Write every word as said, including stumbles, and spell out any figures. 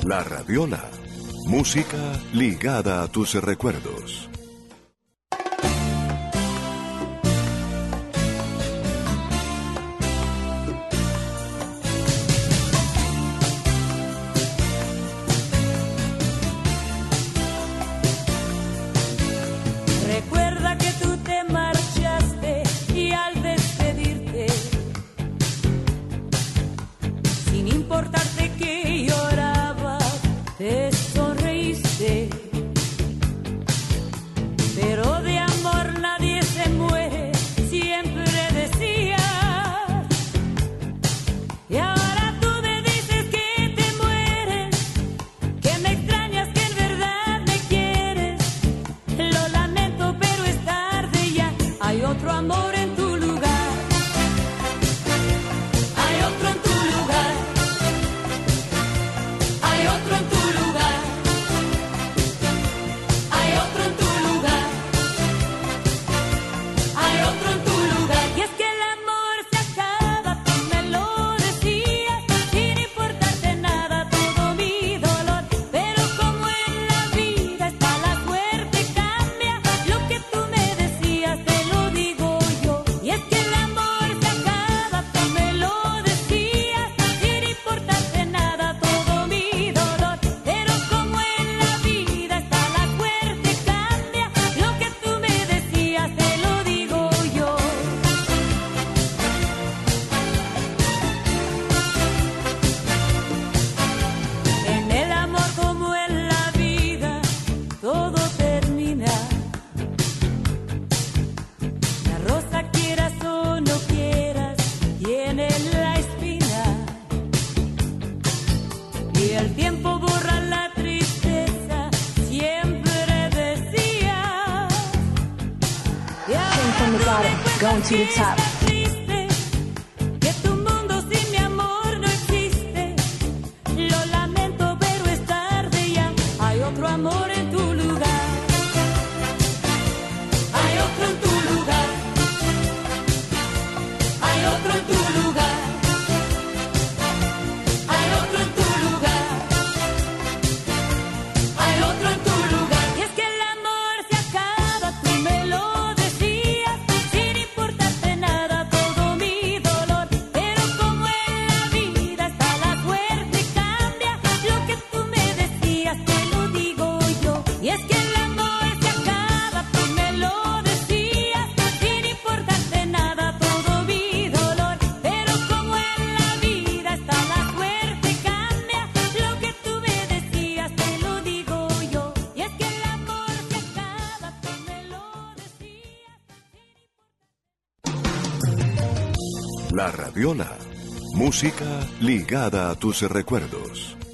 La Radiola. Música ligada a tus recuerdos. Recuerda que tú te marchaste y al despedirte, sin importarte que lloraba, te sonreíste. Pero de amor nadie se muere, siempre decías. Y ahora tú me dices que te mueres, que me extrañas, que en verdad me quieres. Lo lamento, pero es tarde ya. Hay otro amor en tu lugar. Hay otro en tu lugar. Hay otro en tu lugar. Hay otro en tu lugar. Hay otro en tu lugar. Y es que el amor se acaba, tú me lo decías, sin importarte nada todo mi dolor. Pero como en la vida está la suerte cambia, lo que tú me decías te lo digo yo. Y es que el amor se acaba, tú me lo decías, sin importarte nada todo mi dolor. Pero como en la vida está la suerte cambia, lo que tú me decías te lo digo yo. En el amor como en la vida, todo termina. La rosa quieras o no quieras, tiene la espina. Y el tiempo borra la tristeza, siempre decía. Y ahora from the tú bottom, me cuentas going to the que top. estás triste, que tu mundo sin mi amor no existe. Lo lamento, pero es tarde ya. Hay otro amor en tu lugar. Hay otro en tu lugar. Hay otro en tu lugar. Hay otro en tu lugar. Hay otro en tu lugar. Y es que el amor se acaba, tú me lo decías, sin importarte nada todo mi dolor. Pero como en la vida está la suerte cambia, lo que tú me decías te lo digo yo. Y es que el amor se acaba, tú me lo decías, sin importarte nada todo mi dolor. Pero como en la vida está la suerte cambia, lo que tú me decías te lo digo yo. Y es que el amor se acaba, tú me lo decías. La Radiola. Música ligada a tus recuerdos.